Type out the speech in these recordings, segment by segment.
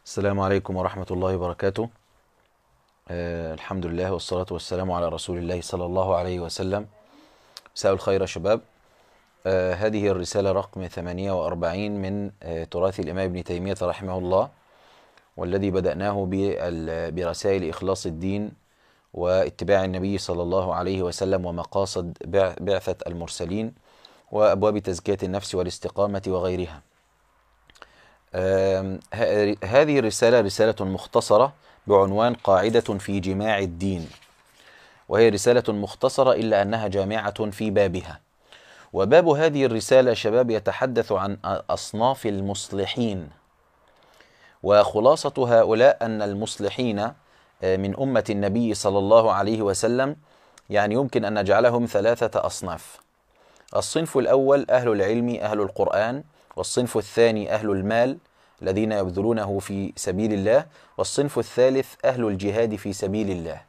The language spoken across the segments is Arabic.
السلام عليكم ورحمة الله وبركاته. الحمد لله والصلاة والسلام على رسول الله صلى الله عليه وسلم. مساء الخير يا شباب. هذه الرسالة رقم 48 من تراث الإمام ابن تيمية رحمه الله، والذي بدأناه برسائل إخلاص الدين واتباع النبي صلى الله عليه وسلم ومقاصد بعثة المرسلين وأبواب تزكية النفس والاستقامة وغيرها. هذه الرسالة رسالة مختصرة بعنوان قاعدة في جماع الدين، وهي رسالة مختصرة إلا أنها جامعة في بابها. وباب هذه الرسالة شباب يتحدث عن أصناف المصلحين، وخلاصة هؤلاء أن المصلحين من أمة النبي صلى الله عليه وسلم يعني يمكن أن نجعلهم ثلاثة أصناف. الصنف الأول أهل العلم أهل القرآن، والصنف الثاني أهل المال الذين يبذلونه في سبيل الله، والصنف الثالث أهل الجهاد في سبيل الله.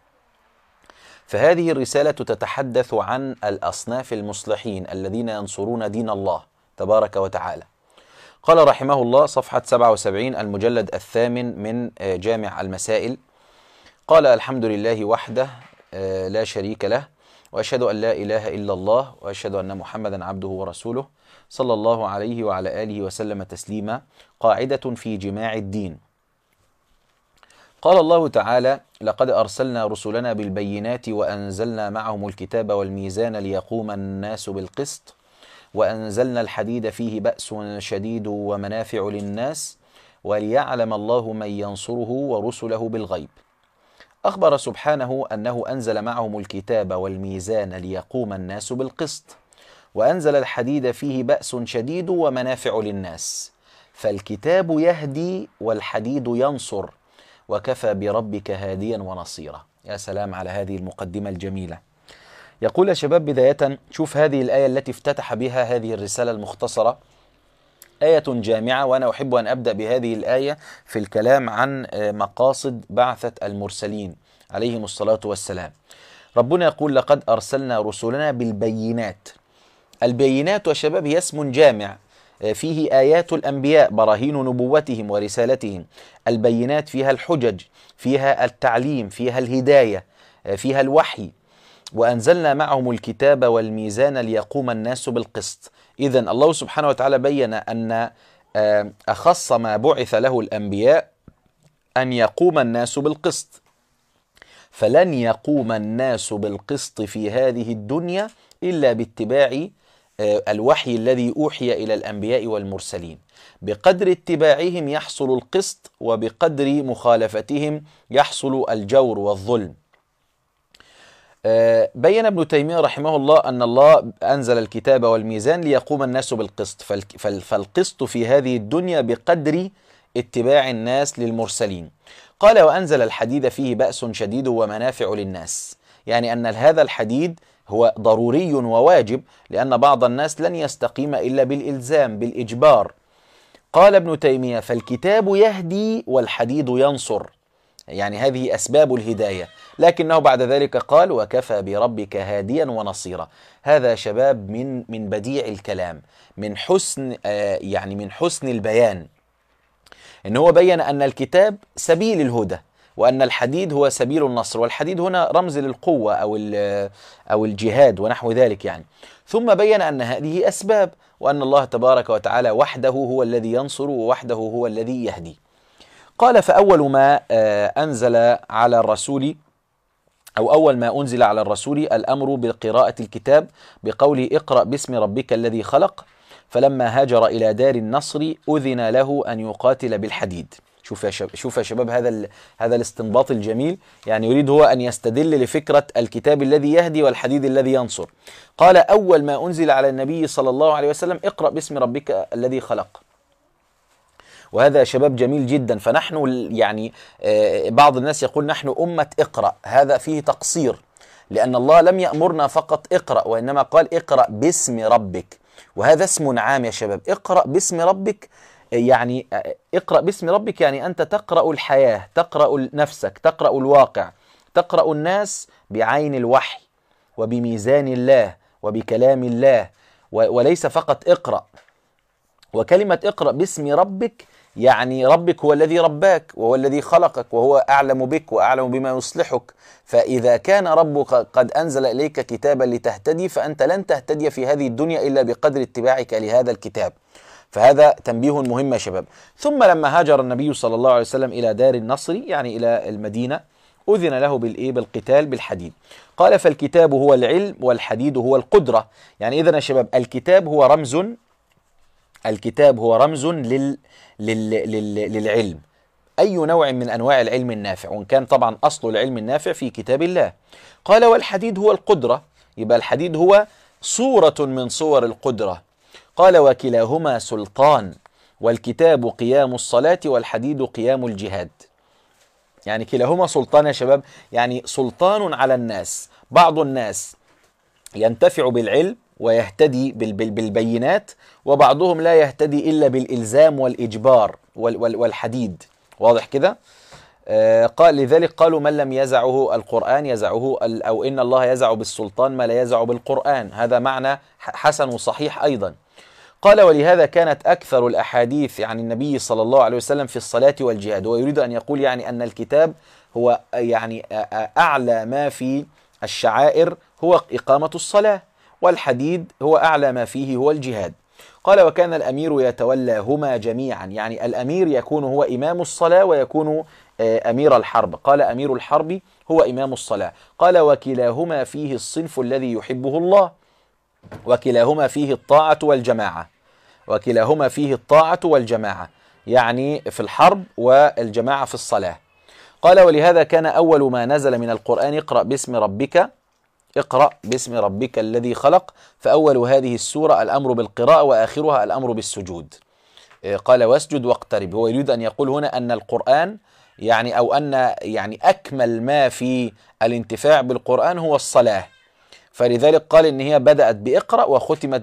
فهذه الرسالة تتحدث عن الأصناف المصلحين الذين ينصرون دين الله تبارك وتعالى. قال رحمه الله صفحة 77 المجلد الثامن من جامع المسائل، قال: الحمد لله وحده لا شريك له، وأشهد أن لا إله إلا الله، وأشهد أن محمدا عبده ورسوله صلى الله عليه وعلى آله وسلم تسليما. قاعدة في جماع الدين. قال الله تعالى: لقد أرسلنا رسلنا بالبينات وأنزلنا معهم الكتاب والميزان ليقوم الناس بالقسط وأنزلنا الحديد فيه بأس شديد ومنافع للناس وليعلم الله من ينصره ورسله بالغيب. أخبر سبحانه أنه أنزل معهم الكتاب والميزان ليقوم الناس بالقسط، وأنزل الحديد فيه بأس شديد ومنافع للناس، فالكتاب يهدي والحديد ينصر، وكفى بربك هاديا ونصيرا. يا سلام على هذه المقدمة الجميلة. يقول يا شباب بداية، شوف هذه الآية التي افتتح بها هذه الرسالة المختصرة، آية جامعة، وأنا أحب أن أبدأ بهذه الآية في الكلام عن مقاصد بعثة المرسلين عليهم الصلاة والسلام. ربنا يقول: لقد أرسلنا رسلنا بالبينات. البينات يا شباب هي اسم جامع فيه آيات الأنبياء، براهين نبوتهم ورسالتهم. البينات فيها الحجج، فيها التعليم، فيها الهداية، فيها الوحي. وأنزلنا معهم الكتاب والميزان ليقوم الناس بالقسط. إذن الله سبحانه وتعالى بين أن أخص ما بعث له الأنبياء أن يقوم الناس بالقسط، فلن يقوم الناس بالقسط في هذه الدنيا إلا باتباع الوحي الذي أوحي إلى الأنبياء والمرسلين. بقدر اتباعهم يحصل القسط، وبقدر مخالفتهم يحصل الجور والظلم. بين ابن تيمية رحمه الله أن الله أنزل الكتاب والميزان ليقوم الناس بالقسط، فالقسط في هذه الدنيا بقدر اتباع الناس للمرسلين. قال: وأنزل الحديد فيه بأس شديد ومنافع للناس، يعني أن هذا الحديد هو ضروري وواجب، لأن بعض الناس لن يستقيم إلا بالإلزام بالإجبار. قال ابن تيمية: فالكتاب يهدي والحديد ينصر، يعني هذه أسباب الهداية. لكنه بعد ذلك قال: وكفى بربك هاديا ونصيرا. هذا شباب من بديع الكلام، من حسن يعني من حسن البيان، إن هو بين أن الكتاب سبيل الهدى، وأن الحديد هو سبيل النصر، والحديد هنا رمز للقوة أو الجهاد ونحو ذلك يعني. ثم بين أن هذه أسباب، وأن الله تبارك وتعالى وحده هو الذي ينصر، ووحده هو الذي يهدي. قال: فأول ما أنزل على الرسول، أو أول ما أنزل على الرسول الأمر بقراءة الكتاب بقول: اقرأ باسم ربك الذي خلق. فلما هاجر إلى دار النصر أذن له أن يقاتل بالحديد. شوف يا شباب هذا الاستنباط الجميل، يعني يريد هو أن يستدل لفكرة الكتاب الذي يهدي والحديد الذي ينصر. قال: أول ما أنزل على النبي صلى الله عليه وسلم اقرأ باسم ربك الذي خلق. وهذا يا شباب جميل جدا. فنحن يعني بعض الناس يقول نحن أمة اقرأ، هذا فيه تقصير، لأن الله لم يأمرنا فقط اقرأ، وإنما قال: اقرأ باسم ربك، وهذا اسم عام يا شباب. اقرأ باسم ربك، يعني اقرأ باسم ربك يعني أنت تقرأ الحياة، تقرأ نفسك، تقرأ الواقع، تقرأ الناس بعين الوحي وبميزان الله وبكلام الله، وليس فقط اقرأ. وكلمة اقرأ باسم ربك يعني ربك هو الذي رباك وهو الذي خلقك وهو أعلم بك وأعلم بما يصلحك. فإذا كان ربك قد أنزل إليك كتابا لتهتدي فأنت لن تهتدي في هذه الدنيا إلا بقدر اتباعك لهذا الكتاب. فهذا تنبيه مهم يا شباب. ثم لما هاجر النبي صلى الله عليه وسلم إلى دار النصر، يعني إلى المدينة، أذن له بالقتال بالحديد. قال فالكتاب هو العلم والحديد هو القدرة. يعني إذن يا شباب الكتاب هو رمز للعلم، أي نوع من أنواع العلم النافع، وإن كان طبعا أصل العلم النافع في كتاب الله. قال والحديد هو القدرة، يبقى الحديد هو صورة من صور القدرة. قال وكلاهما سلطان، والكتاب قيام الصلاة والحديد قيام الجهاد. يعني كلاهما سلطان يا شباب، يعني سلطان على الناس. بعض الناس ينتفع بالعلم ويهتدي بالبينات، وبعضهم لا يهتدي إلا بالإلزام والإجبار والحديد. واضح كده؟ قال لذلك قالوا من لم يزعه القرآن يزعه، أو إن الله يزع بالسلطان ما لا يزع بالقرآن. هذا معنى حسن وصحيح أيضا. قال ولهذا كانت أكثر الأحاديث عن النبي صلى الله عليه وسلم في الصلاة والجهاد. ويريد أن يقول يعني أن الكتاب هو يعني أعلى ما في الشعائر هو إقامة الصلاة، والحديد هو أعلى ما فيه هو الجهاد. قال وكان الأمير يتولاهما جميعا، يعني الأمير يكون هو إمام الصلاة ويكون أمير الحرب. قال أمير الحرب هو إمام الصلاة. قال وكلاهما فيه الصنف الذي يحبه الله، وكلاهما فيه الطاعة والجماعة. وكلاهما فيه الطاعة والجماعة، يعني في الحرب والجماعة في الصلاة. قال ولهذا كان أول ما نزل من القرآن اقرأ باسم ربك الذي خلق، فأول هذه السورة الأمر بالقراءة وآخرها الأمر بالسجود. قال واسجد واقترب. هو يريد أن يقول هنا أن القرآن يعني أو أن يعني أكمل ما في الانتفاع بالقرآن هو الصلاة، فلذلك قال إن هي بدأت بإقرأ وختمت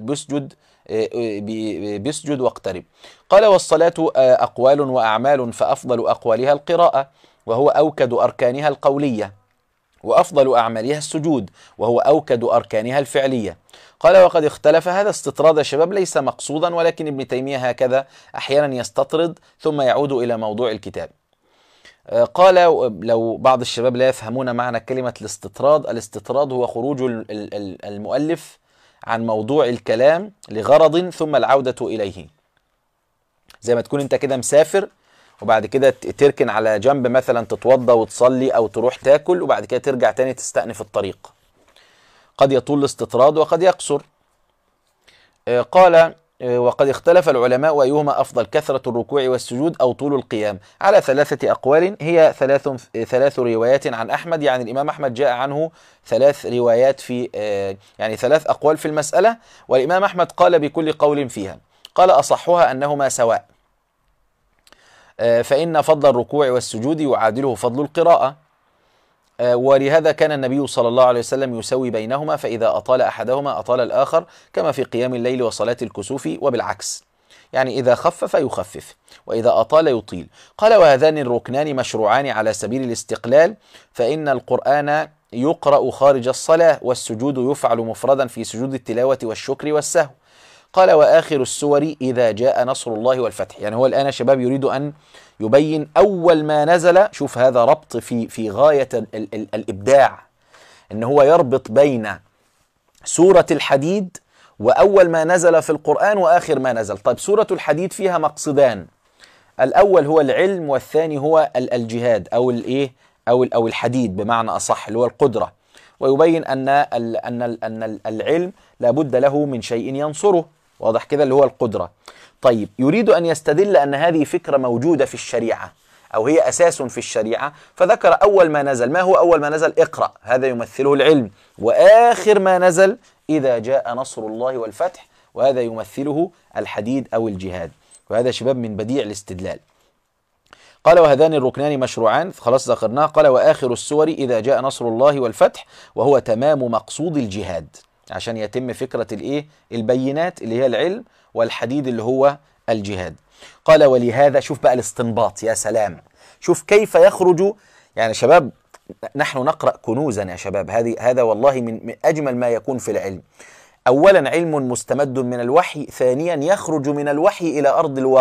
باسجد واقترب. قال والصلاة أقوال وأعمال فأفضل أقوالها القراءة وهو أوكد أركانها القولية، وأفضل أعمالها السجود وهو أوكد أركانها الفعلية. قال وقد اختلف. هذا استطراد الشباب ليس مقصودا، ولكن ابن تيمية هكذا أحيانا يستطرد ثم يعود إلى موضوع الكتاب. قال لو بعض الشباب لا يفهمون معنى كلمة الاستطراد هو خروج المؤلف عن موضوع الكلام لغرض ثم العودة إليه. زي ما تكون انت كده مسافر وبعد كده تركن على جنب مثلا تتوضى وتصلي أو تروح تاكل وبعد كده ترجع تاني تستأنف الطريق. قد يطول الاستطراد وقد يقصر. قال وقد اختلف العلماء أيهما أفضل، كثرة الركوع والسجود أو طول القيام، على 3 أقوال. هي ثلاث روايات عن أحمد، يعني الإمام أحمد جاء عنه 3 روايات في يعني 3 أقوال في المسألة، والإمام أحمد قال بكل قول فيها. قال أصحها أنهما سواء، فإن فضل الركوع والسجود يعادله فضل القراءة، ولهذا كان النبي صلى الله عليه وسلم يسوي بينهما، فإذا أطال أحدهما أطال الآخر، كما في قيام الليل وصلاة الكسوف، وبالعكس، يعني إذا خفف يخفف وإذا أطال يطيل. قال وهذان الركنان مشروعان على سبيل الاستقلال، فإن القرآن يقرأ خارج الصلاة، والسجود يفعل مفردا في سجود التلاوة والشكر والسهو. قال وآخر السور إذا جاء نصر الله والفتح. يعني هو الآن شباب يريد أن يبين أول ما نزل. شوف هذا ربط في غاية الإبداع، إن هو يربط بين سورة الحديد وأول ما نزل في القرآن وآخر ما نزل. طيب سورة الحديد فيها مقصدان، الأول هو العلم والثاني هو الجهاد أو الحديد بمعنى أصح اللي هو القدرة، ويبين أن العلم لابد له من شيء ينصره. واضح كده اللي هو القدرة. طيب يريد أن يستدل أن هذه فكرة موجودة في الشريعة أو هي أساس في الشريعة، فذكر أول ما نزل. ما هو أول ما نزل؟ اقرأ، هذا يمثله العلم. وآخر ما نزل إذا جاء نصر الله والفتح، وهذا يمثله الحديد أو الجهاد. وهذا شباب من بديع الاستدلال. قال وهذان الركنان مشروعان، خلاص ذكرناه. قال وآخر السور إذا جاء نصر الله والفتح، وهو تمام مقصود الجهاد، عشان يتم فكرة البينات اللي هي العلم، والحديد اللي هو الجهاد. قال ولهذا، شوف بقى الاستنباط، يا سلام، شوف كيف يخرج. يعني شباب نحن نقرأ كنوزا يا شباب، هذا والله من أجمل ما يكون في العلم. أولا علم مستمد من الوحي، ثانيا يخرج من الوحي إلى أرض الواقع.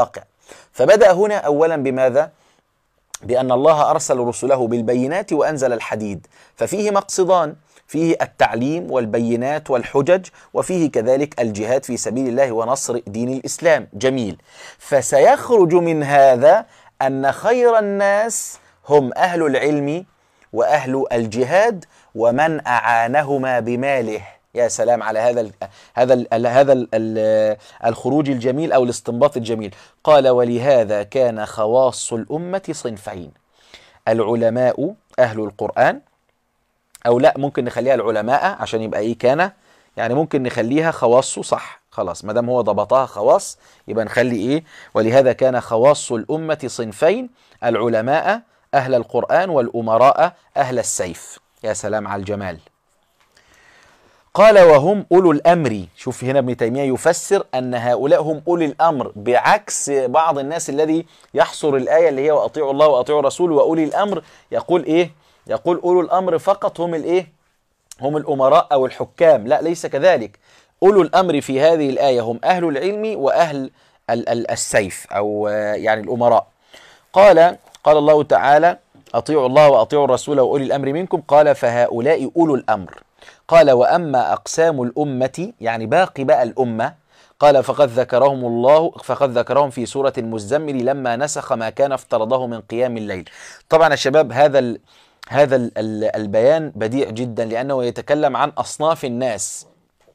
فبدأ هنا أولا بماذا؟ بأن الله أرسل رسله بالبينات وأنزل الحديد، ففيه مقصدان، فيه التعليم والبينات والحجج، وفيه كذلك الجهاد في سبيل الله ونصر دين الإسلام. جميل. فسيخرج من هذا أن خير الناس هم أهل العلم وأهل الجهاد ومن أعانهما بماله. يا سلام على هذا الخروج الجميل أو الاستنباط الجميل. قال: ولهذا كان خواص الأمة صنفين: العلماء أهل القرآن، أو لا ممكن نخليها العلماء عشان يبقى إيه كان، يعني ممكن نخليها خواص، صح، خلاص ما دام هو ضبطها خواص يبقى نخلي إيه: ولهذا كان خواص الأمة صنفين: العلماء أهل القرآن والأمراء أهل السيف. يا سلام على الجمال. قال: وهم أولو الأمر. شوف هنا ابن تيمية يفسر أن هؤلاء هم أولي الأمر، بعكس بعض الناس الذي يحصر الآية اللي هي وأطيعوا الله وأطيعوا الرسول وأولي الأمر، يقول إيه؟ يقول أولو الأمر فقط هم الإيه؟ هم الأمراء أو الحكام. لا، ليس كذلك. أولو الأمر في هذه الآية هم أهل العلم وأهل السيف، أو يعني الأمراء. قال الله تعالى: أطيعوا الله وأطيعوا الرسول وأولي الأمر منكم. قال: فهؤلاء أولو الأمر. قال: وأما أقسام الأمة، يعني باقي بقى الأمة، قال: فقد ذكرهم في سورة المزمل لما نسخ ما كان افترضه من قيام الليل. طبعا يا شباب هذا البيان بديع جدا، لأنه يتكلم عن أصناف الناس.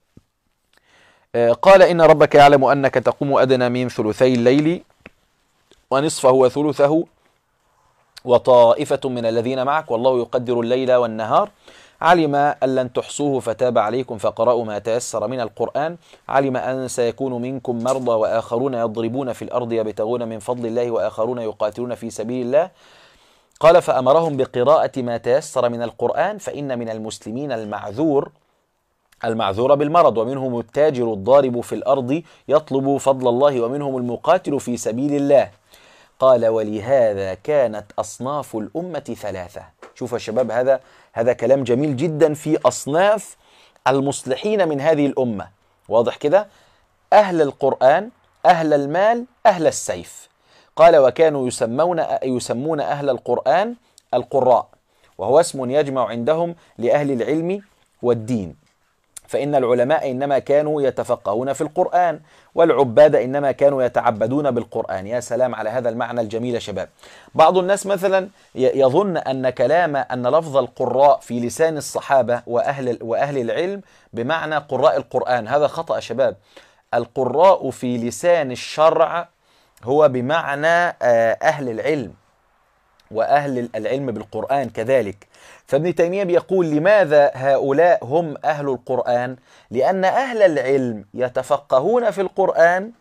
قال: إن ربك يعلم أنك تقوم أدنى من ثلثي الليل ونصفه وثلثه وطائفة من الذين معك والله يقدر الليل والنهار. علم أن لن تحصوه فتاب عليكم فقرأوا ما تيسر من القرآن. علم أن سيكون منكم مرضى وآخرون يضربون في الأرض يبتغون من فضل الله وآخرون يقاتلون في سبيل الله. قال: فأمرهم بقراءة ما تيسر من القرآن، فإن من المسلمين المعذور بالمرض، ومنهم التاجر الضارب في الأرض يطلب فضل الله، ومنهم المقاتل في سبيل الله. قال: ولهذا كانت أصناف الأمة ثلاثة. شوفوا يا شباب، هذا كلام جميل جدا في أصناف المصلحين من هذه الأمة. واضح كده؟ أهل القرآن، أهل المال، أهل السيف. قال: وكانوا يسمون أهل القرآن القراء، وهو اسم يجمع عندهم لأهل العلم والدين، فإن العلماء إنما كانوا يتفقهون في القرآن، والعباد إنما كانوا يتعبدون بالقرآن. يا سلام على هذا المعنى الجميل يا شباب. بعض الناس مثلا يظن أن لفظ القراء في لسان الصحابة وأهل العلم بمعنى قراء القرآن. هذا خطأ يا شباب. القراء في لسان الشرع هو بمعنى أهل العلم وأهل العلم بالقرآن كذلك. فابن تيمية بيقول: لماذا هؤلاء هم أهل القرآن؟ لأن أهل العلم يتفقهون في القرآن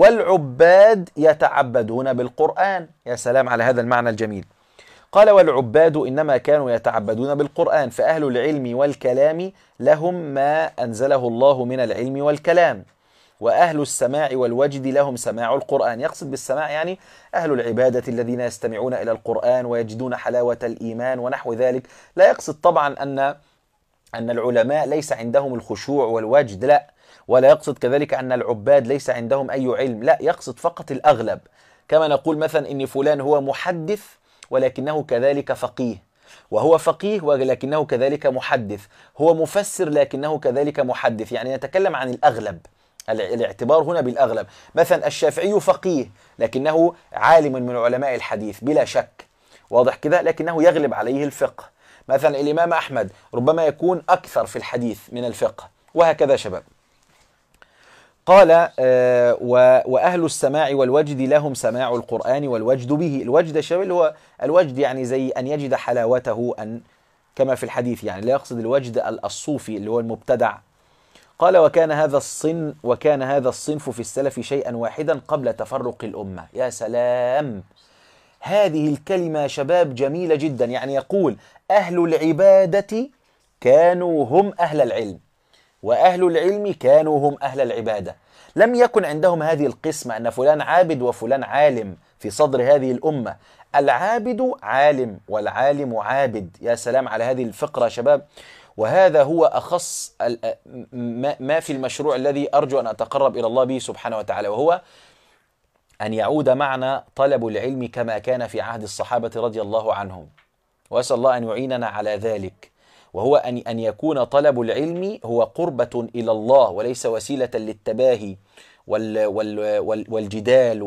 والعباد يتعبدون بالقرآن. يا سلام على هذا المعنى الجميل. قال: والعباد إنما كانوا يتعبدون بالقرآن، فأهل العلم والكلام لهم ما أنزله الله من العلم والكلام، وأهل السماع والوجد لهم سماع القرآن. يقصد بالسماع يعني أهل العبادة الذين يستمعون إلى القرآن ويجدون حلاوة الإيمان ونحو ذلك. لا يقصد طبعا أن العلماء ليس عندهم الخشوع والوجد، لا، ولا يقصد كذلك أن العباد ليس عندهم أي علم، لا، يقصد فقط الأغلب. كما نقول مثلا إن فلان هو محدث ولكنه كذلك فقيه، وهو فقيه ولكنه كذلك محدث، هو مفسر لكنه كذلك محدث. يعني نتكلم عن الأغلب، الاعتبار هنا بالأغلب. مثلا الشافعي فقيه لكنه عالم من علماء الحديث بلا شك، واضح كده، لكنه يغلب عليه الفقه. مثلا الإمام أحمد ربما يكون أكثر في الحديث من الفقه، وهكذا شباب. قال: وأهل السماع والوجد لهم سماع القرآن والوجد به. الوجد يا شباب اللي هو الوجد يعني زي أن يجد حلاوته، كما في الحديث، يعني لا يقصد الوجد الصوفي اللي هو المبتدع. قال: وكان هذا الصنف في السلف شيئا واحدا قبل تفرق الأمة. يا سلام، هذه الكلمة يا شباب جميلة جدا. يعني يقول: أهل العبادة كانوا هم أهل العلم، وأهل العلم كانوا هم أهل العبادة. لم يكن عندهم هذه القسمة أن فلان عابد وفلان عالم في صدر هذه الأمة. العابد عالم والعالم عابد. يا سلام على هذه الفقرة يا شباب. وهذا هو أخص ما في المشروع الذي أرجو أن أتقرب إلى الله به سبحانه وتعالى، وهو أن يعود معنا طلب العلم كما كان في عهد الصحابة رضي الله عنهم، وأسأل الله أن يعيننا على ذلك، وهو أن يكون طلب العلم هو قربة إلى الله وليس وسيلة للتباهي والجدال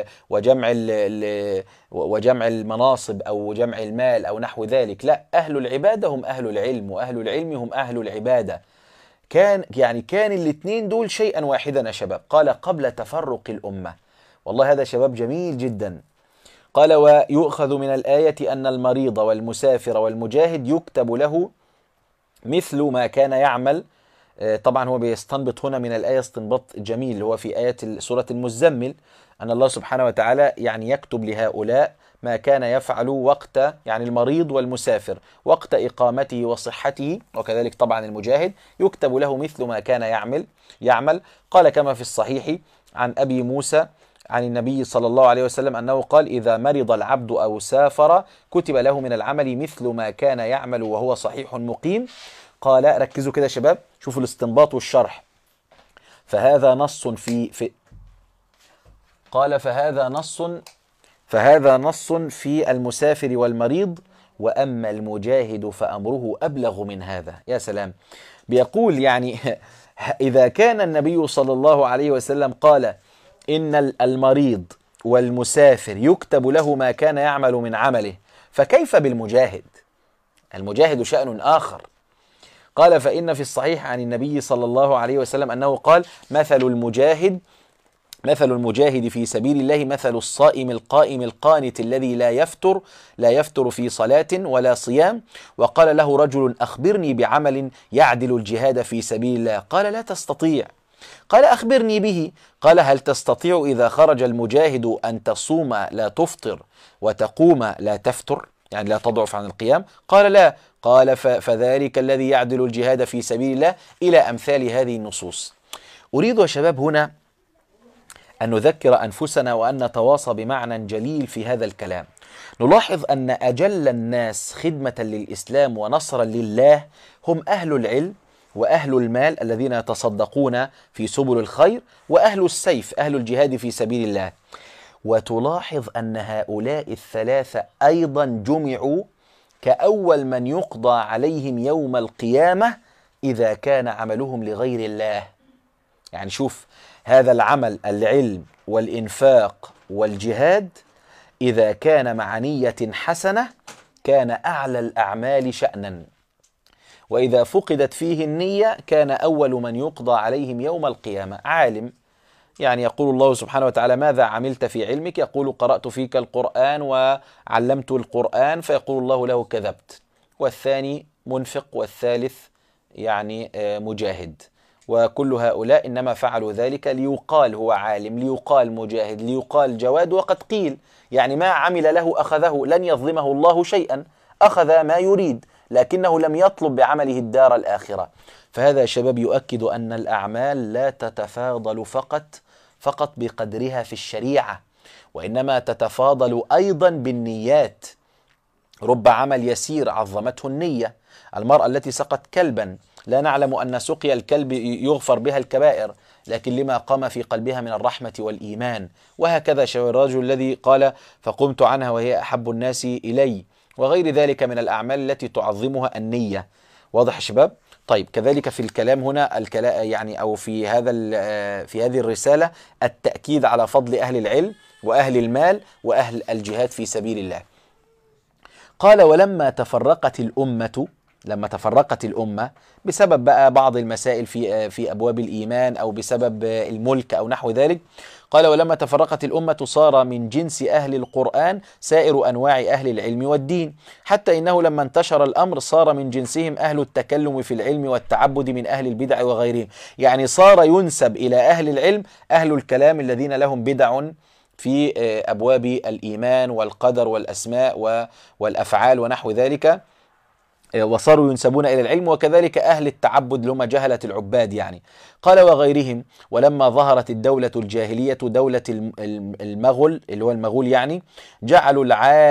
وجمع المناصب أو جمع المال أو نحو ذلك. لا، أهل العبادة هم أهل العلم، وأهل العلم هم أهل العبادة. كان الاثنين دول شيئا واحدا يا شباب. قال قبل تفرق الأمة. والله هذا شباب جميل جدا. قال ويؤخذ من الآية أن المريض والمسافر والمجاهد يكتب له مثل ما كان يعمل. طبعا هو بيستنبط هنا من الآية استنباط جميل، اللي هو في آية سورة المزمل، أن الله سبحانه وتعالى يعني يكتب لهؤلاء ما كان يفعل وقت، يعني المريض والمسافر وقت إقامته وصحته، وكذلك طبعا المجاهد يكتب له مثل ما كان يعمل. قال كما في الصحيح عن أبي موسى عن النبي صلى الله عليه وسلم أنه قال إذا مرض العبد أو سافر كتب له من العمل مثل ما كان يعمل وهو صحيح مقيم. قال ركزوا كده يا شباب، شوفوا الاستنباط والشرح. فهذا نص قال فهذا نص في المسافر والمريض، وأما المجاهد فأمره أبلغ من هذا. يا سلام، بيقول يعني إذا كان النبي صلى الله عليه وسلم قال إن المريض والمسافر يكتب له ما كان يعمل من عمله، فكيف بالمجاهد؟ المجاهد شأن آخر. قال فإن في الصحيح عن النبي صلى الله عليه وسلم أنه قال مثل المجاهد في سبيل الله مثل الصائم القائم القانت الذي لا يفتر في صلاة ولا صيام. وقال له رجل أخبرني بعمل يعدل الجهاد في سبيل الله. قال لا تستطيع. قال أخبرني به. قال هل تستطيع إذا خرج المجاهد أن تصوم لا تفطر وتقوم لا تفتر، يعني لا تضعف عن القيام؟ قال لا. قال فذلك الذي يعدل الجهاد في سبيل الله، إلى أمثال هذه النصوص. أريد يا شباب هنا أن نذكر أنفسنا وأن نتواصى بمعنى جليل في هذا الكلام. نلاحظ أن أجل الناس خدمة للإسلام ونصرا لله هم أهل العلم وأهل المال الذين يتصدقون في سبل الخير، وأهل السيف أهل الجهاد في سبيل الله. وتلاحظ أن هؤلاء الثلاثة أيضا جمعوا كأول من يقضى عليهم يوم القيامة إذا كان عملهم لغير الله. يعني شوف هذا العمل، العلم والإنفاق والجهاد، إذا كان مع نية حسنة كان أعلى الأعمال شأنا، وإذا فقدت فيه النية كان أول من يقضى عليهم يوم القيامة. عالم، يعني يقول الله سبحانه وتعالى ماذا عملت في علمك؟ يقول قرأت فيك القرآن وعلمت القرآن، فيقول الله له كذبت. والثاني منفق، والثالث يعني مجاهد. وكل هؤلاء إنما فعلوا ذلك ليقال هو عالم، ليقال مجاهد، ليقال جواد. وقد قيل يعني ما عمل له أخذه، لن يظلمه الله شيئا، أخذ ما يريد لكنه لم يطلب بعمله الدار الآخرة. فهذا يا شباب يؤكد أن الأعمال لا تتفاضل فقط بقدرها في الشريعة، وإنما تتفاضل أيضا بالنيات. رب عمل يسير عظمته النية. المرأة التي سقت كلبا لا نعلم أن سقي الكلب يغفر بها الكبائر، لكن لما قام في قلبها من الرحمة والإيمان. وهكذا الرجل الذي قال فقمت عنها وهي أحب الناس إلي، وغير ذلك من الأعمال التي تعظمها النية. واضح يا شباب؟ طيب، كذلك في الكلام هنا يعني أو في هذه الرسالة التأكيد على فضل أهل العلم وأهل المال وأهل الجهاد في سبيل الله. قال ولما تفرقت الأمة بسبب بقى بعض المسائل في أبواب الإيمان أو بسبب الملك أو نحو ذلك، قال ولما تفرقت الأمة صار من جنس أهل القرآن سائر أنواع أهل العلم والدين، حتى إنه لما انتشر الأمر صار من جنسهم أهل التكلم في العلم والتعبد من أهل البدع وغيرهم. يعني صار ينسب إلى أهل العلم أهل الكلام الذين لهم بدع في أبواب الإيمان والقدر والأسماء والأفعال ونحو ذلك، وصاروا ينسبون إلى العلم. وكذلك أهل التعبد لهم جهلة العباد يعني. قال وغيرهم. ولما ظهرت الدولة الجاهلية دولة المغول، اللي هو المغول يعني، جعلوا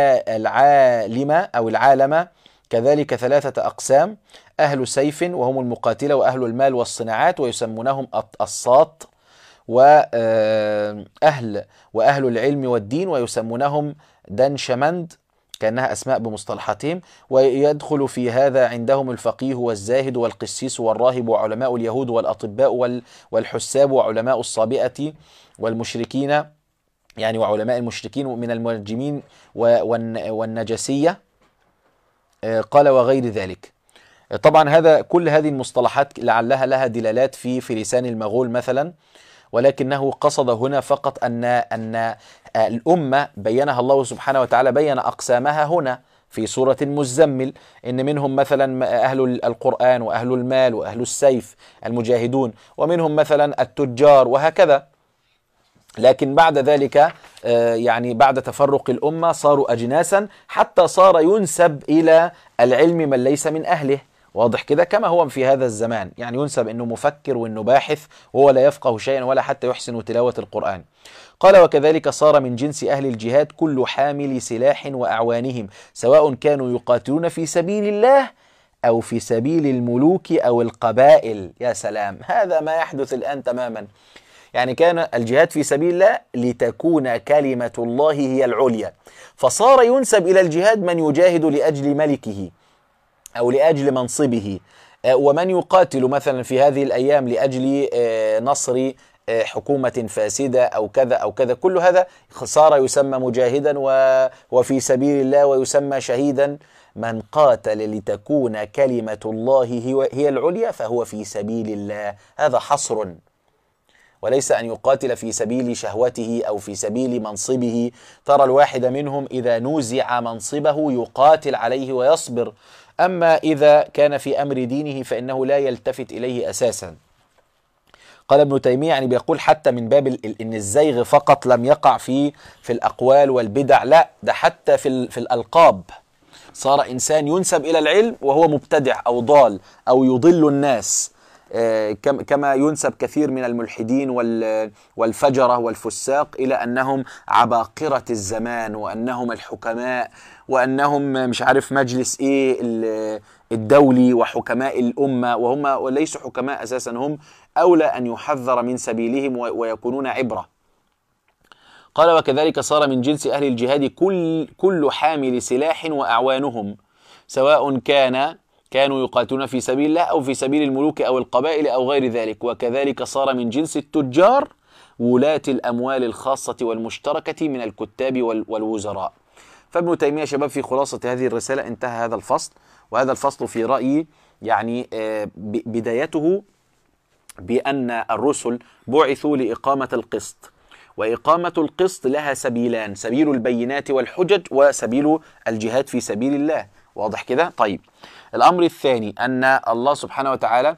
العالم كذلك ثلاثة أقسام: أهل سيف وهم المقاتلة، وأهل المال والصناعات ويسمونهم الساط، وأهل العلم والدين، ويسمونهم دنشمند، كأنها أسماء بمصطلحاتهم. ويدخل في هذا عندهم الفقيه والزاهد والقسيس والراهب وعلماء اليهود والأطباء والحساب وعلماء الصابئة والمشركين، يعني وعلماء المشركين من المنجمين والنجسية، قال وغير ذلك. طبعا كل هذه المصطلحات لعلها لها دلالات في لسان المغول مثلا، ولكنه قصد هنا فقط أن الأمة بينها الله سبحانه وتعالى، بين أقسامها هنا في سورة المزمل، إن منهم مثلا أهل القرآن وأهل المال وأهل السيف المجاهدون، ومنهم مثلا التجار وهكذا. لكن بعد ذلك يعني بعد تفرق الأمة صاروا أجناسا، حتى صار ينسب إلى العلم من ليس من أهله، واضح كده، كما هو في هذا الزمان، يعني ينسب أنه مفكر وأنه باحث وهو لا يفقه شيئا ولا حتى يحسن تلاوة القرآن. قال وكذلك صار من جنس أهل الجهاد كل حامل سلاح وأعوانهم، سواء كانوا يقاتلون في سبيل الله أو في سبيل الملوك أو القبائل. يا سلام، هذا ما يحدث الآن تماما. يعني كان الجهاد في سبيل الله لتكون كلمة الله هي العليا، فصار ينسب إلى الجهاد من يجاهد لأجل ملكه أو لأجل منصبه، ومن يقاتل مثلا في هذه الأيام لأجل نصر حكومة فاسدة أو كذا أو كذا، كل هذا صار يسمى مجاهدا وفي سبيل الله، ويسمى شهيدا. من قاتل لتكون كلمة الله هي العليا فهو في سبيل الله، هذا حصر، وليس أن يقاتل في سبيل شهوته أو في سبيل منصبه. ترى الواحد منهم إذا نوزع منصبه يقاتل عليه ويصبر، أما إذا كان في أمر دينه فإنه لا يلتفت إليه أساسا. قال ابن تيمية، يعني بيقول حتى من باب إن الزيغ فقط لم يقع في الأقوال والبدع، لا، ده حتى في الألقاب صار إنسان ينسب إلى العلم وهو مبتدع أو ضال أو يضل الناس، كما ينسب كثير من الملحدين والفجرة والفساق إلى أنهم عباقرة الزمان، وأنهم الحكماء، وأنهم مش عارف مجلس إيه الدولي وحكماء الأمة، وهم ليسوا حكماء أساسا، هم أولى أن يحذر من سبيلهم ويكونون عبرة. قال وكذلك صار من جنس أهل الجهاد كل حامل سلاح وأعوانهم، سواء كانوا يقاتلون في سبيل الله أو في سبيل الملوك أو القبائل أو غير ذلك. وكذلك صار من جنس التجار ولاة الأموال الخاصة والمشتركة من الكتاب والوزراء. فابن تيمية شباب في خلاصة هذه الرسالة انتهى هذا الفصل، وهذا الفصل في رأيي يعني بدايته بأن الرسل بعثوا لإقامة القسط، وإقامة القسط لها سبيلان، سبيل البينات والحجج وسبيل الجهاد في سبيل الله، واضح كده؟ طيب، الأمر الثاني أن الله سبحانه وتعالى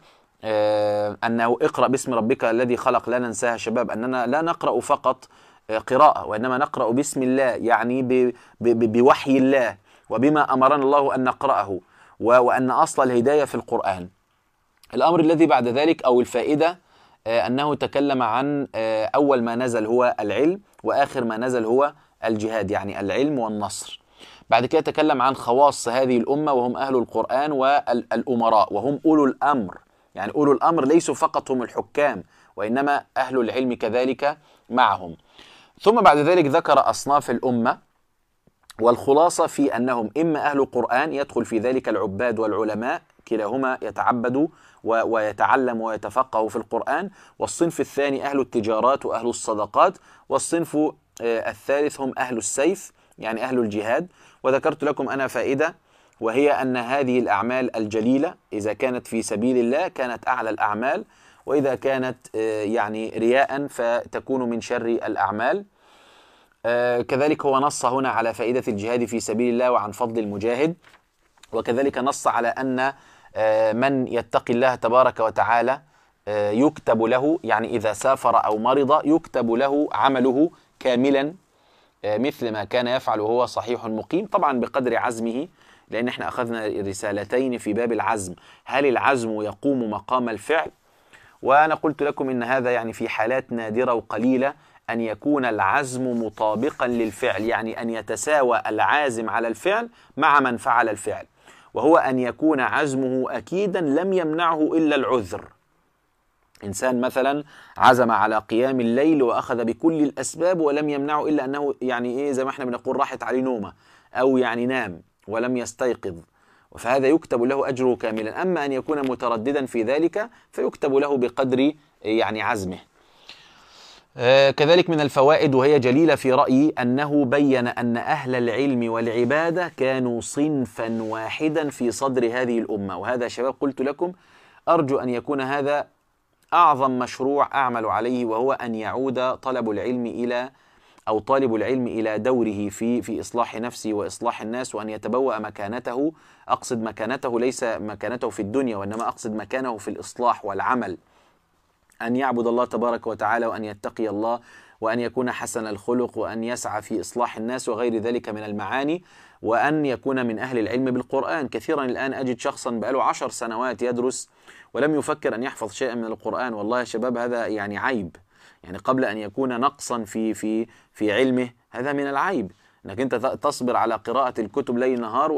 أنه اقرأ باسم ربك الذي خلق، لا ننساها شباب، أننا لا نقرأ فقط قراءة، وإنما نقرأ باسم الله، يعني بوحي الله وبما أمرنا الله أن نقرأه، وأن أصل الهداية في القرآن. الأمر الذي بعد ذلك أو الفائدة أنه تكلم عن أول ما نزل هو العلم، وآخر ما نزل هو الجهاد، يعني العلم والنصر. بعد كده تكلم عن خواص هذه الأمة وهم أهل القرآن والأمراء، وهم أولو الأمر، يعني أولو الأمر ليسوا فقط هم الحكام، وإنما أهل العلم كذلك معهم. ثم بعد ذلك ذكر أصناف الأمة، والخلاصة في أنهم إما أهل القرآن يدخل في ذلك العباد والعلماء، كلاهما يتعبد ويتعلم ويتفقه في القرآن، والصنف الثاني أهل التجارات وأهل الصدقات، والصنف الثالث هم أهل السيف، يعني أهل الجهاد. وذكرت لكم أنا فائدة، وهي أن هذه الأعمال الجليلة إذا كانت في سبيل الله كانت أعلى الأعمال، وإذا كانت يعني رياء فتكون من شر الأعمال. كذلك هو نص هنا على فائدة الجهاد في سبيل الله وعن فضل المجاهد، وكذلك نص على أن من يتقي الله تبارك وتعالى يكتب له، يعني إذا سافر أو مرض يكتب له عمله كاملا مثل ما كان يفعل وهو صحيح مقيم، طبعا بقدر عزمه، لأن احنا أخذنا رسالتين في باب العزم، هل العزم يقوم مقام الفعل؟ وأنا قلت لكم إن هذا يعني في حالات نادرة وقليلة أن يكون العزم مطابقا للفعل، يعني أن يتساوى العازم على الفعل مع من فعل الفعل، وهو أن يكون عزمه أكيدا لم يمنعه إلا العذر. إنسان مثلا عزم على قيام الليل وأخذ بكل الأسباب ولم يمنعه إلا أنه يعني إيه زي ما احنا بنقول راحت عليه نومة أو يعني نام ولم يستيقظ، فهذا يكتب له أجره كاملا. أما أن يكون مترددا في ذلك فيكتب له بقدر يعني عزمه. كذلك من الفوائد وهي جليلة في رأيي أنه بين أن أهل العلم والعبادة كانوا صنفا واحدا في صدر هذه الأمة. وهذا شباب قلت لكم أرجو أن يكون هذا أعظم مشروع أعمل عليه، وهو أن يعود طالب العلم إلى دوره في إصلاح نفسه وإصلاح الناس، وأن يتبوأ مكانته. أقصد مكانته ليس مكانته في الدنيا، وإنما أقصد مكانه في الإصلاح والعمل، أن يعبد الله تبارك وتعالى، وأن يتقي الله، وأن يكون حسن الخلق، وأن يسعى في إصلاح الناس وغير ذلك من المعاني، وأن يكون من أهل العلم بالقرآن. كثيرا الآن أجد شخصا بقاله 10 سنوات يدرس ولم يفكر أن يحفظ شيئا من القرآن. والله يا شباب هذا يعني عيب، يعني قبل أن يكون نقصا في علمه هذا من العيب، أنك أنت تصبر على قراءة الكتب ليل نهار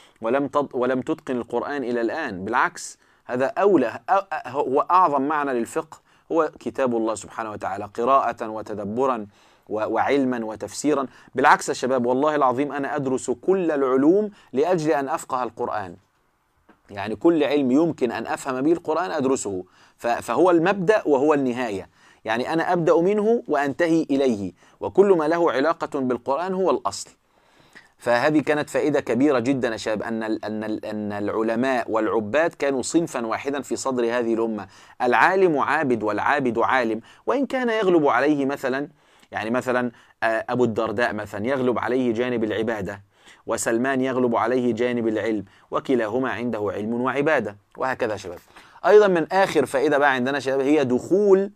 ولم تتقن القرآن إلى الآن. بالعكس هذا أولى، هو أعظم معنى للفقه هو كتاب الله سبحانه وتعالى، قراءة وتدبرا وعلما وتفسيرا. بالعكس يا شباب والله العظيم أنا أدرس كل العلوم لأجل أن أفقه القرآن، يعني كل علم يمكن أن أفهم به القرآن أدرسه، فهو المبدأ وهو النهاية، يعني أنا أبدأ منه وأنتهي إليه، وكل ما له علاقة بالقرآن هو الأصل. فهذه كانت فائدة كبيرة جدا يا شباب، أن العلماء والعباد كانوا صنفا واحدا في صدر هذه الأمة. العالم عابد والعابد عالم، وإن كان يغلب عليه مثلا يعني مثلا أبو الدرداء مثلا يغلب عليه جانب العبادة، وسلمان يغلب عليه جانب العلم، وكلاهما عنده علم وعبادة، وهكذا يا شباب. أيضا من آخر فائدة بقى عندنا شباب هي دخول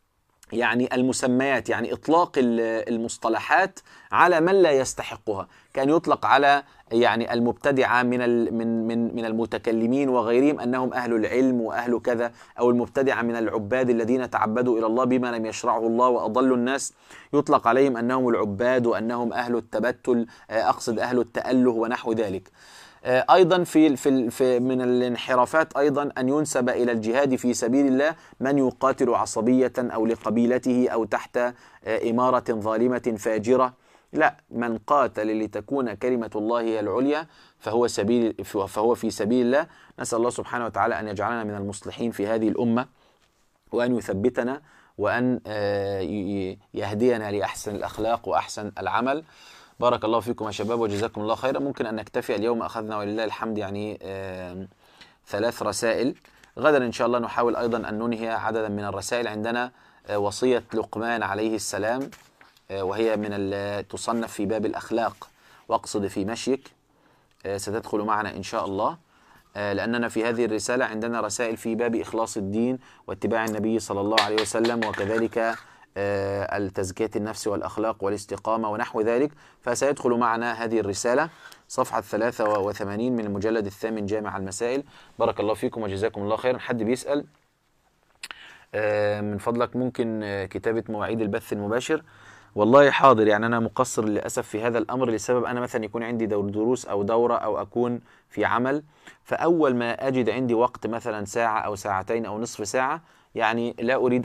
يعني المسميات، يعني إطلاق المصطلحات على من لا يستحقها. كان يطلق على يعني المبتدعة من المتكلمين وغيرهم أنهم أهل العلم وأهل كذا، أو المبتدعة من العباد الذين تعبدوا إلى الله بما لم يشرعه الله وأضلوا الناس، يطلق عليهم أنهم العباد وأنهم أهل التبتل، أقصد أهل التأله ونحو ذلك. أيضا في من الانحرافات أيضا أن ينسب إلى الجهاد في سبيل الله من يقاتل عصبية أو لقبيلته أو تحت إمارة ظالمة فاجرة. لا، من قاتل لتكون كلمة الله هي العليا فهو في سبيل الله. نسأل الله سبحانه وتعالى أن يجعلنا من المصلحين في هذه الأمة، وأن يثبتنا، وأن يهدينا لأحسن الأخلاق وأحسن العمل. بارك الله فيكم يا شباب وجزاكم الله خيرا. ممكن أن نكتفي اليوم، أخذنا ولله الحمد يعني 3 رسائل. غدا إن شاء الله نحاول أيضا أن ننهي عددا من الرسائل. عندنا وصية لقمان عليه السلام، وهي تصنف في باب الأخلاق، واقصد في مشيك، ستدخل معنا إن شاء الله، لأننا في هذه الرسالة عندنا رسائل في باب إخلاص الدين واتباع النبي صلى الله عليه وسلم، وكذلك التزكية النفس والأخلاق والاستقامة ونحو ذلك. فسيدخل معنا هذه الرسالة صفحة 83 من المجلد الثامن جامع المسائل. بارك الله فيكم وجزاكم الله خيرا. حد بيسأل من فضلك ممكن كتابة مواعيد البث المباشر؟ والله حاضر، يعني أنا مقصر للأسف في هذا الأمر لسبب أنا مثلا يكون عندي دروس أو دورة أو أكون في عمل، فأول ما أجد عندي وقت مثلا ساعة أو ساعتين أو نصف ساعة يعني لا أريد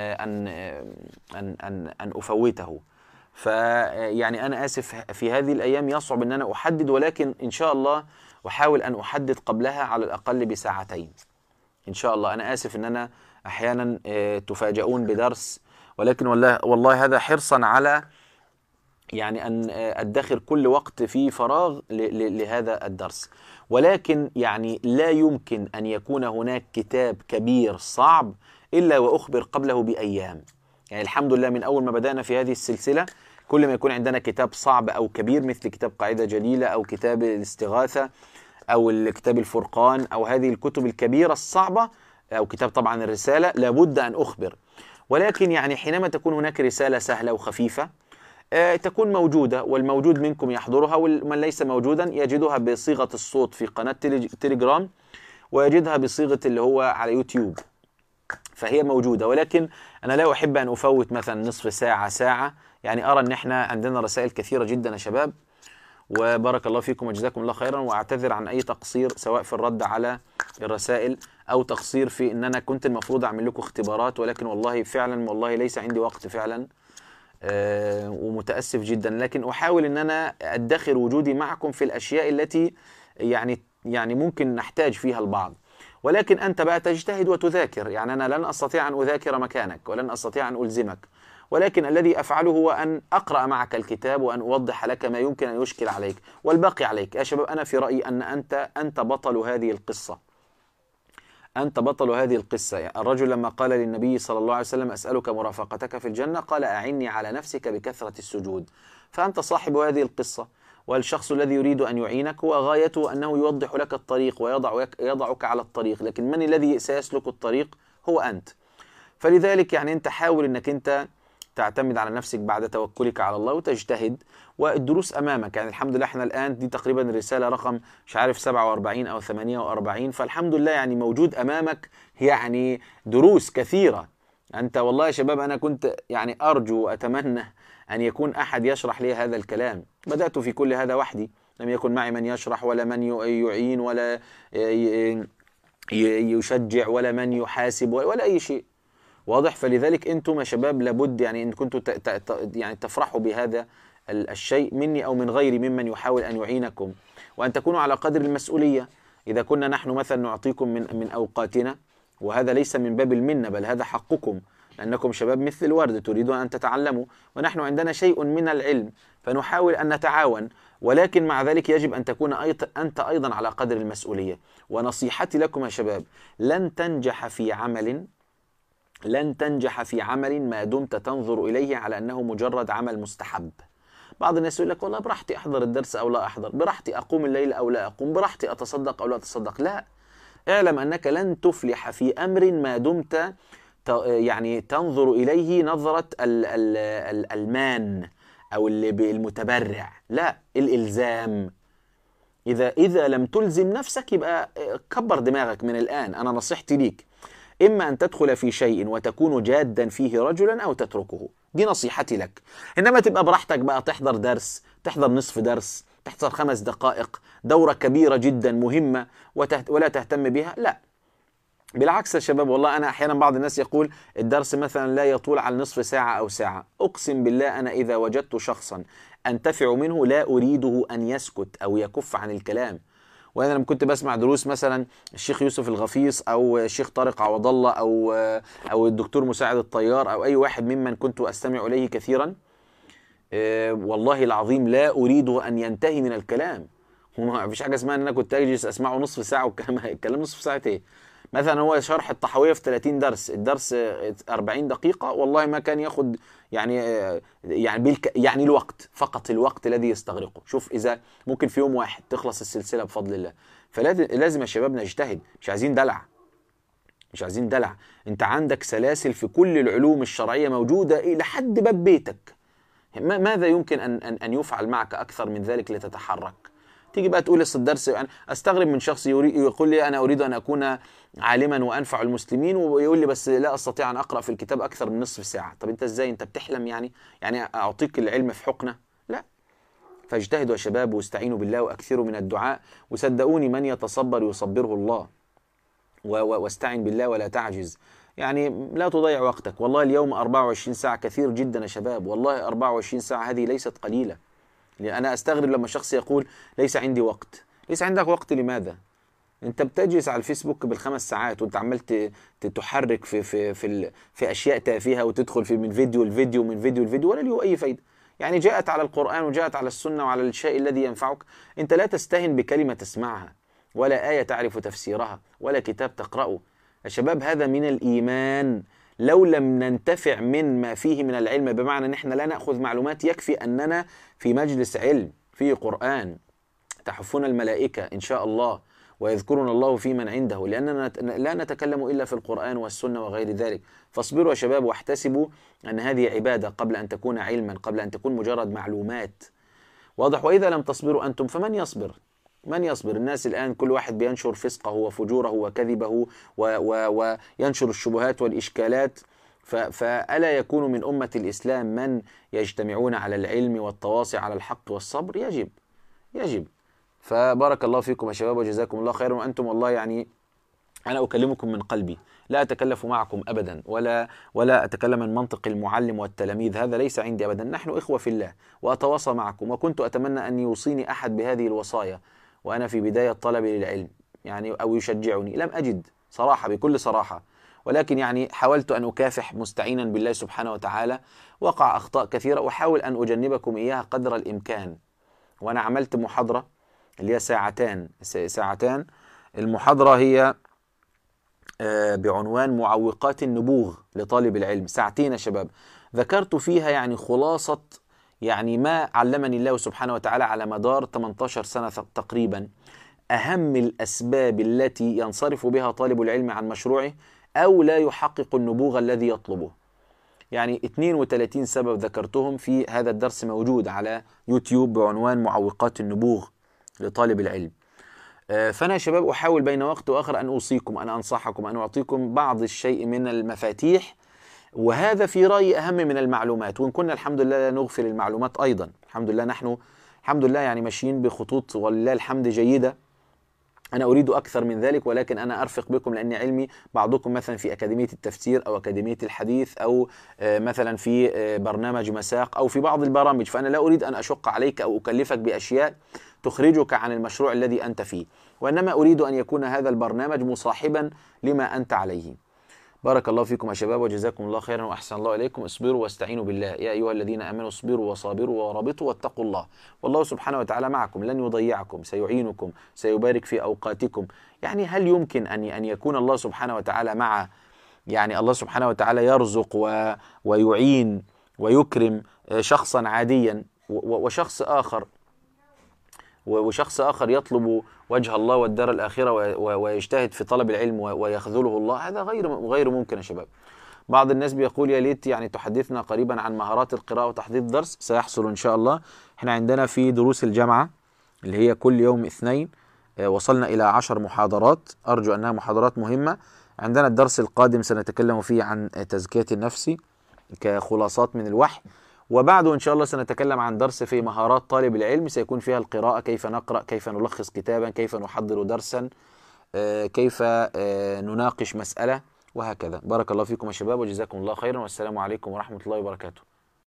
أن أفوته. فيعني أنا آسف في هذه الأيام يصعب أن أنا أحدد، ولكن إن شاء الله أحاول أن أحدد قبلها على الأقل بساعتين إن شاء الله. أنا آسف أن أنا أحيانا تفاجؤون بدرس، ولكن والله هذا حرصا على يعني أن أدخر كل وقت في فراغ لهذا الدرس. ولكن يعني لا يمكن أن يكون هناك كتاب كبير صعب إلا وأخبر قبله بأيام. يعني الحمد لله من أول ما بدأنا في هذه السلسلة كل ما يكون عندنا كتاب صعب أو كبير مثل كتاب قاعدة جليلة أو كتاب الاستغاثة أو كتاب الفرقان أو هذه الكتب الكبيرة الصعبة أو كتاب طبعا الرسالة، لابد أن أخبر. ولكن يعني حينما تكون هناك رسالة سهلة وخفيفة تكون موجودة، والموجود منكم يحضرها، ومن ليس موجودا يجدها بصيغة الصوت في قناة تيليجرام، ويجدها بصيغة اللي هو على يوتيوب، فهي موجودة. ولكن أنا لا أحب أن أفوت مثلا نصف ساعة ساعة، يعني أرى أن احنا عندنا رسائل كثيرة جدا يا شباب، وبارك الله فيكم وجزاكم الله خيرا، واعتذر عن اي تقصير سواء في الرد على الرسائل او تقصير في ان انا كنت المفروض اعمل لكم اختبارات، ولكن والله فعلا والله ليس عندي وقت فعلا، ومتأسف جدا، لكن احاول ان انا ادخر وجودي معكم في الاشياء التي يعني ممكن نحتاج فيها البعض، ولكن انت بقى تجتهد وتذاكر. يعني انا لن استطيع ان اذاكر مكانك ولن استطيع ان الزمك، ولكن الذي أفعله هو أن أقرأ معك الكتاب وأن أوضح لك ما يمكن أن يشكل عليك، والباقي عليك. يا شباب أنا في رأيي أن أنت بطل هذه القصة، أنت بطل هذه القصة. يعني الرجل لما قال للنبي صلى الله عليه وسلم أسألك مرافقتك في الجنة، قال أعني على نفسك بكثرة السجود. فأنت صاحب هذه القصة، والشخص الذي يريد أن يعينك هو غايته أنه يوضح لك الطريق ويضعك على الطريق، لكن من الذي سيسلك الطريق؟ هو أنت. فلذلك يعني أنت حاول أنك أنت تعتمد على نفسك بعد توكلك على الله وتجتهد، والدروس أمامك. يعني الحمد لله احنا الآن دي تقريبا الرسالة رقم مش عارف 47 أو 48، فالحمد لله يعني موجود أمامك يعني دروس كثيرة. أنت والله يا شباب أنا كنت يعني أرجو وأتمنى أن يكون أحد يشرح لي هذا الكلام. بدأت في كل هذا وحدي، لم يكن معي من يشرح ولا من يعين ولا يشجع ولا من يحاسب ولا أي شيء. واضح؟ فلذلك انتم يا شباب لابد يعني ان كنتم يعني تفرحوا بهذا الشيء مني او من غيري ممن يحاول ان يعينكم، وان تكونوا على قدر المسؤولية. اذا كنا نحن مثلا نعطيكم من اوقاتنا، وهذا ليس من باب المنة بل هذا حقكم، لانكم شباب مثل الورد تريدون ان تتعلموا، ونحن عندنا شيء من العلم فنحاول ان نتعاون، ولكن مع ذلك يجب ان تكون انت ايضا على قدر المسؤولية. ونصيحتي لكم يا شباب، لن تنجح في عمل ما دمت تنظر إليه على أنه مجرد عمل مستحب. بعض الناس يقول لك والله براحتي أحضر الدرس أو لا أحضر، براحتي أقوم الليل أو لا أقوم، براحتي أتصدق أو لا أتصدق. لا، اعلم أنك لن تفلح في أمر ما دمت يعني تنظر إليه نظرة المان أو المتبرع. لا، الإلزام. إذا لم تلزم نفسك يبقى كبر دماغك من الآن. أنا نصيحتي ليك، إما أن تدخل في شيء وتكون جادا فيه رجلا أو تتركه، دي نصيحتي لك. إنما تبقى براحتك بقى تحضر درس، تحضر نصف درس، تحضر 5 دقائق، دورة كبيرة جدا مهمة ولا تهتم بها، لا. بالعكس يا شباب، والله أنا أحيانا بعض الناس يقول الدرس مثلا لا يطول عن نصف ساعة أو ساعة. أقسم بالله أنا إذا وجدت شخصا أنتفع منه لا أريده أن يسكت أو يكف عن الكلام. وانا لما كنت بسمع دروس مثلا الشيخ يوسف الغفيص او الشيخ طارق عوض الله او الدكتور مساعد الطيار او اي واحد ممن كنت استمع اليه كثيرا، والله العظيم لا اريد ان ينتهي من الكلام. وما فيش حاجه اسمها ان انا كنت اجلس اسمعه نصف ساعه والكلام نصف ساعه ايه. مثلا هو شرح الطحاوية في 30 درس، الدرس 40 دقيقة، والله ما كان ياخد يعني الوقت، فقط الوقت الذي يستغرقه. شوف إذا ممكن في يوم واحد تخلص السلسلة بفضل الله. فلازم يا شباب نجتهد، مش عايزين دلع. انت عندك سلاسل في كل العلوم الشرعية موجودة لحد باب بيتك. ماذا يمكن أن يفعل معك أكثر من ذلك لتتحرك؟ تيجي بقى تقول الدرس، يعني استغرب من شخص يقول لي انا اريد ان اكون عالما وانفع المسلمين، ويقول لي بس لا استطيع ان اقرا في الكتاب اكثر من نصف ساعه. طب انت ازاي؟ انت بتحلم يعني اعطيك العلم في حقنه؟ لا. فاجتهدوا يا شباب واستعينوا بالله واكثروا من الدعاء، وصدقوني من يتصبر يصبره الله. واستعن بالله ولا تعجز. يعني لا تضيع وقتك. والله اليوم 24 ساعه كثير جدا يا شباب، والله 24 ساعه هذه ليست قليله. أنا أستغرب لما شخص يقول ليس عندي وقت. ليس عندك وقت لماذا؟ أنت بتجلس على الفيسبوك ب5 ساعات وأنت عمال تحرك في أشياء تافهة، وتدخل من فيديو لفيديو من فيديو لفيديو، ولا له أي فايدة. يعني جاءت على القرآن وجاءت على السنة وعلى الشيء الذي ينفعك. أنت لا تستهن بكلمة تسمعها، ولا آية تعرف تفسيرها، ولا كتاب تقرأه. يا شباب هذا من الإيمان. لو لم ننتفع من ما فيه من العلم، بمعنى ان احنا لا نأخذ معلومات، يكفي أننا في مجلس علم في قرآن تحفنا الملائكة إن شاء الله ويذكرنا الله في من عنده، لأننا لا نتكلم إلا في القرآن والسنة وغير ذلك. فاصبروا يا شباب واحتسبوا أن هذه عبادة قبل أن تكون علما، قبل أن تكون مجرد معلومات. واضح؟ وإذا لم تصبروا أنتم فمن يصبر؟ من يصبر؟ الناس الآن كل واحد بينشر فسقه وفجوره وكذبه وينشر الشبهات والإشكالات. فألا يكون من أمة الإسلام من يجتمعون على العلم والتواصي على الحق والصبر؟ يجب. فبارك الله فيكم يا شباب وجزاكم الله خيرا، وأنتم والله يعني أنا أكلمكم من قلبي، لا أتكلف معكم أبدا، ولا أتكلم من منطق المعلم والتلاميذ، هذا ليس عندي أبدا. نحن إخوة في الله وأتواصى معكم، وكنت أتمنى أن يوصيني أحد بهذه الوصايا وأنا في بداية طلبي للعلم يعني، أو يشجعني، لم أجد صراحة بكل صراحة. ولكن يعني حاولت أن أكافح مستعينا بالله سبحانه وتعالى، وقع أخطاء كثيرة، وأحاول أن أجنبكم إياها قدر الإمكان. وأنا عملت محاضرة اللي هي ساعتان. المحاضرة هي بعنوان معوقات النبوغ لطالب العلم، ساعتين يا شباب. ذكرت فيها يعني خلاصة يعني ما علمني الله سبحانه وتعالى على مدار 18 سنة تقريبا، أهم الأسباب التي ينصرف بها طالب العلم عن مشروعه أو لا يحقق النبوغ الذي يطلبه. يعني 32 سبب ذكرتهم في هذا الدرس، موجود على يوتيوب بعنوان معوقات النبوغ لطالب العلم. فأنا يا شباب أحاول بين وقت وآخر أن أوصيكم، أن أنصحكم، أن أعطيكم بعض الشيء من المفاتيح، وهذا في رأيي أهم من المعلومات. وإن كنا الحمد لله لا نغفل المعلومات أيضا، الحمد لله نحن الحمد لله يعني ماشيين بخطوط ولله الحمد جيدة. أنا أريد أكثر من ذلك، ولكن أنا أرفق بكم لأن علمي بعضكم مثلا في أكاديمية التفسير أو أكاديمية الحديث أو مثلا في برنامج مساق أو في بعض البرامج، فأنا لا أريد أن أشق عليك أو أكلفك بأشياء تخرجك عن المشروع الذي أنت فيه، وإنما أريد أن يكون هذا البرنامج مصاحبا لما أنت عليه. بارك الله فيكم يا شباب وجزاكم الله خيرا وأحسن الله إليكم. اصبروا واستعينوا بالله يا أيها الذين آمنوا، اصبروا وصابروا ورابطوا واتقوا الله، والله سبحانه وتعالى معكم، لن يضيعكم، سيعينكم، سيبارك في أوقاتكم. يعني هل يمكن أن يكون الله سبحانه وتعالى مع، يعني الله سبحانه وتعالى يرزق ويعين ويكرم شخصا عاديا وشخص آخر يطلب وجه الله والدار الآخرة ويجتهد في طلب العلم ويخذله الله؟ هذا غير ممكن يا شباب. بعض الناس بيقول يا ليت يعني تحدثنا قريبا عن مهارات القراءة وتحضير درس، سيحصل إن شاء الله. احنا عندنا في دروس الجامعة اللي هي كل يوم اثنين وصلنا إلى 10 محاضرات، أرجو أنها محاضرات مهمة. عندنا الدرس القادم سنتكلم فيه عن تزكية النفس كخلاصات من الوحي، وبعده إن شاء الله سنتكلم عن درس في مهارات طالب العلم، سيكون فيها القراءة، كيف نقرأ، كيف نلخص كتابا، كيف نحضر درسا، كيف نناقش مسألة، وهكذا. بارك الله فيكم يا شباب وجزاكم الله خيرا، والسلام عليكم ورحمة الله وبركاته.